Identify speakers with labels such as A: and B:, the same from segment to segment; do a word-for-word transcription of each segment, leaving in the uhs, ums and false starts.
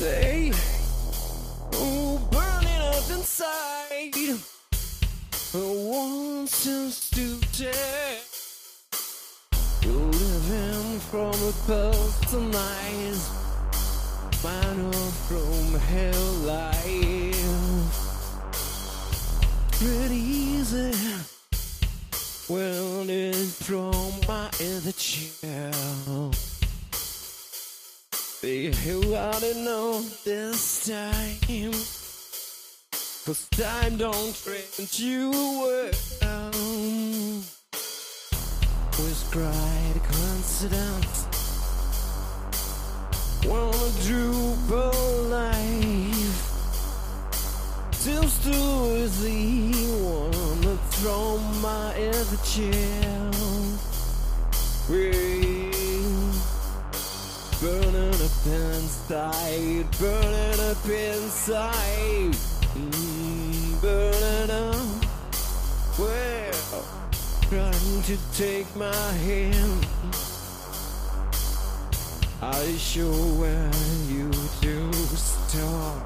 A: say, oh, burning up inside, wants us to take. You're living from a personalized final from hell life. Pretty easy when it's from my inner child. You oughta know this time, 'cause time don't treat you well. With great coincidence, wanna droop a life, seems too easy, wanna throw my inner child. Burning up inside, burning up inside, mm, burning up. Well, trying to take my hand, I show where you do start.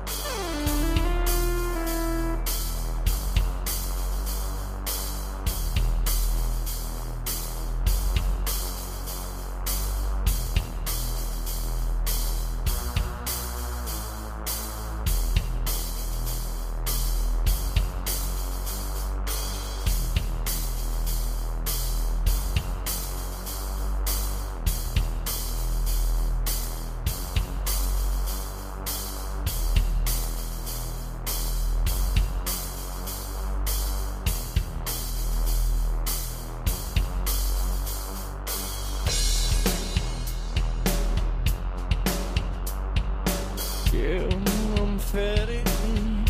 A: Yeah, I'm fading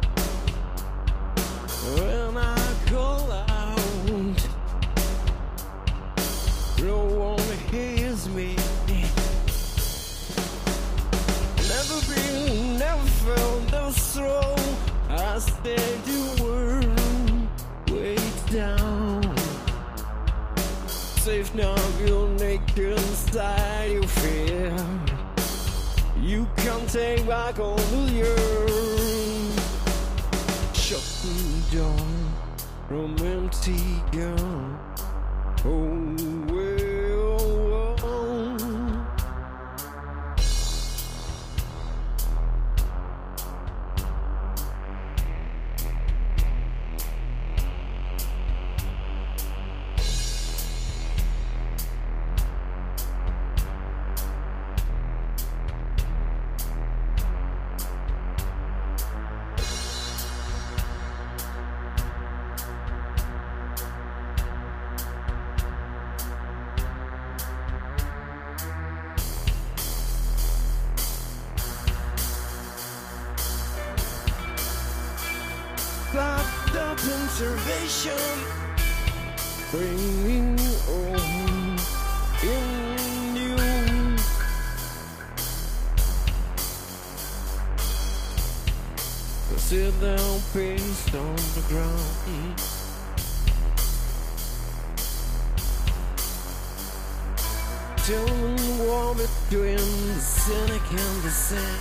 A: when I call out. No one hears me. Never been, never felt, never strong. I stay the world way down. Safe now, you're naked inside your fear. You can't take back all the years. Shut the door from empty gun. Oh, well, oh. Backed up observation, bringing on in you. Sit down, paste on the ground. Till the war between the cynic and the saint.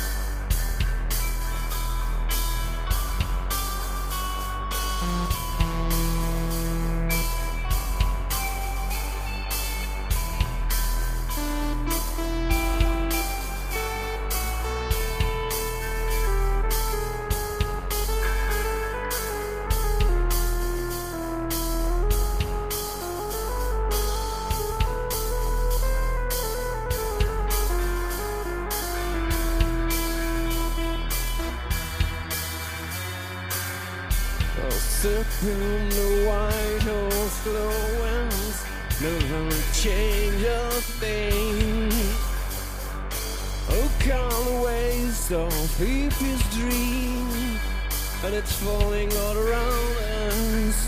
A: Sipping the white horse slow winds, never change a thing. Oh, count waste of hippies' dream, and it's falling all around us.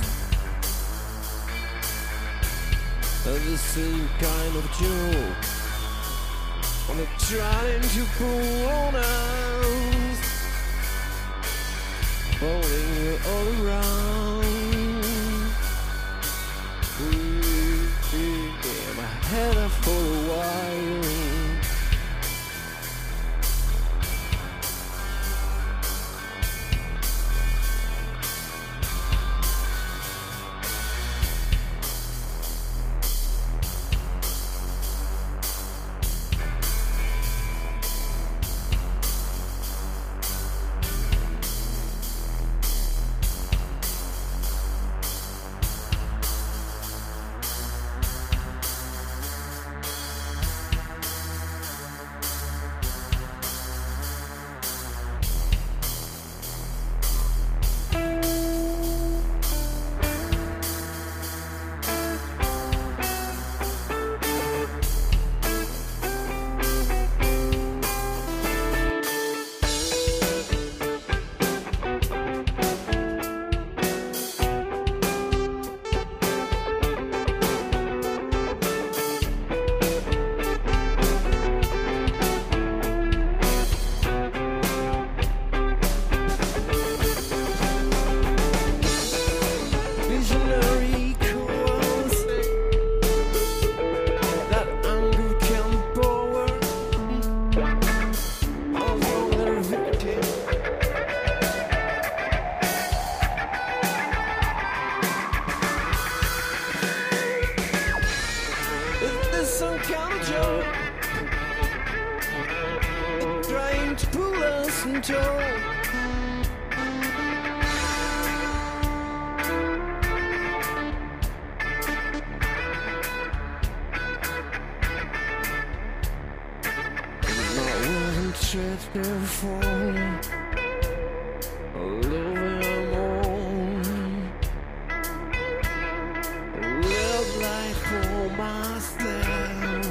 A: The same kind of joke, and they're trying to pull on us, falling all around. My head up for a while. kind of joke, trying to pull us in tow. Church before living on, live life for myself,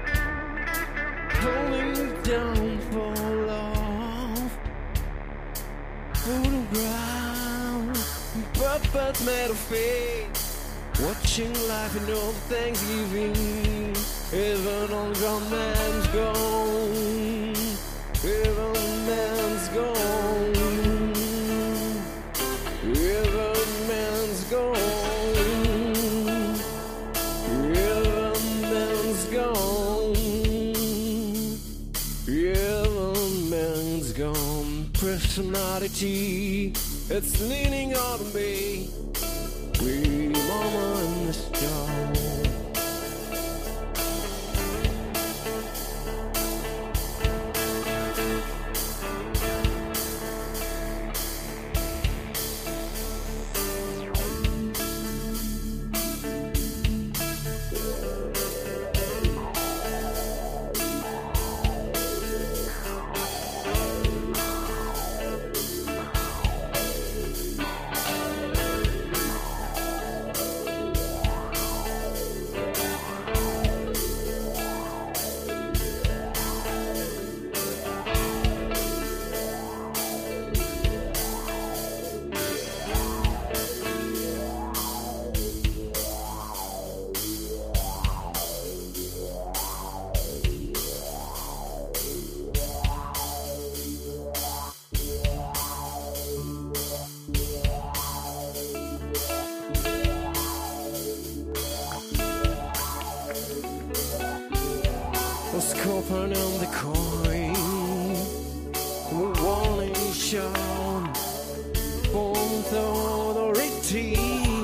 A: pulling down for love, photograph, puppets made of fate, watching life in all Thanksgiving, even on grown man's gone. Even man's gone, even man's gone, even man's gone, even man's gone. Personality, it's leaning on me. We mama in the storm. Was copper on the coin, the warning shone, both authority.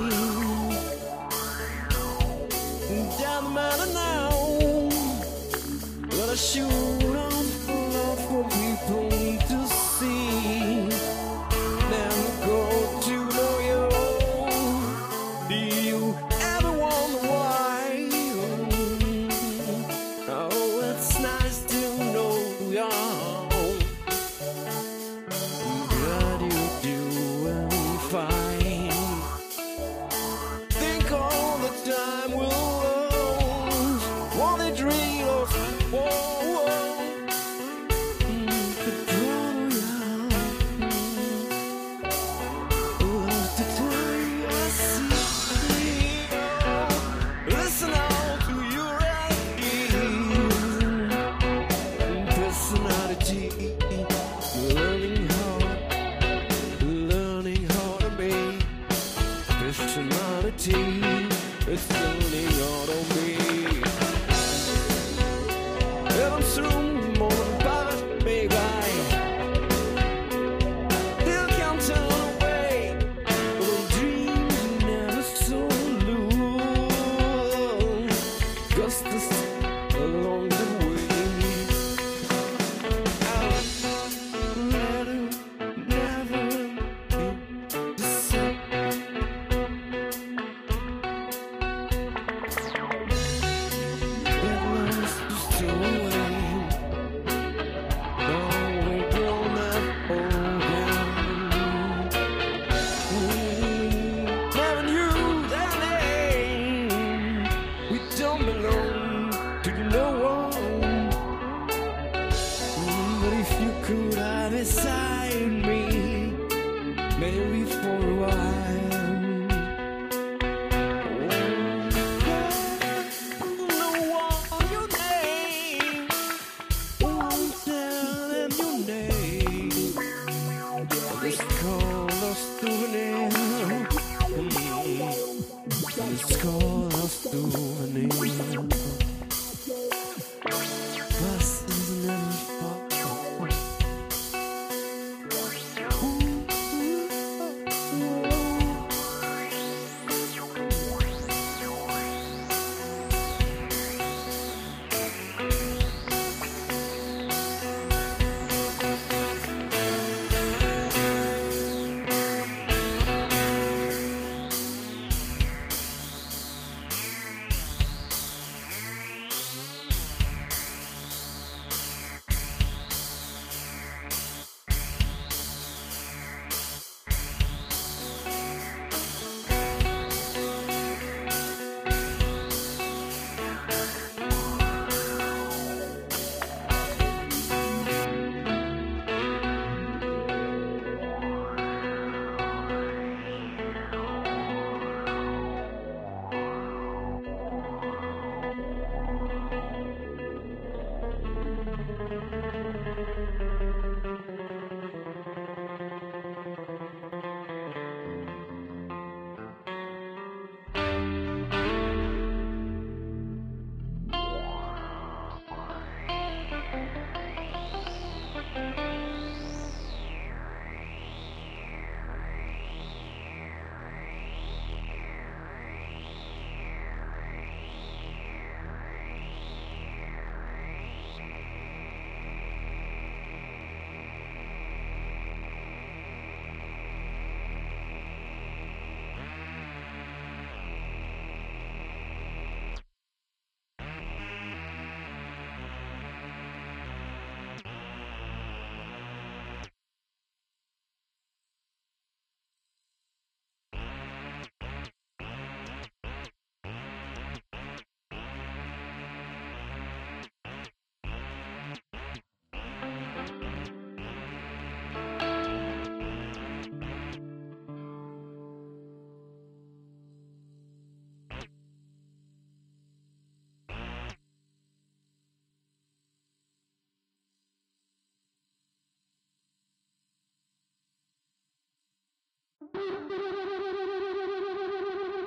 A: Down matter now, let us shoot on love for people to see. Never go to know you. Do you ever wonder why? Oh, it's nice to know you. Glad you doing fine. Think all the time we'll lose what they dream of. Whoa, whoa. Mm, the problem, oh, the time I see. Listen out to your personality, learning how, learning how to be. Personality, it's learning how to be. And I'm through more than past me by. Still can't turn away from the dreams you never so lose. Just this along the way. Don't belong to no one. But if you could have beside me, maybe for a while. No one your name, won't tell them your name. Just call us souvenir. It's called a souvenir.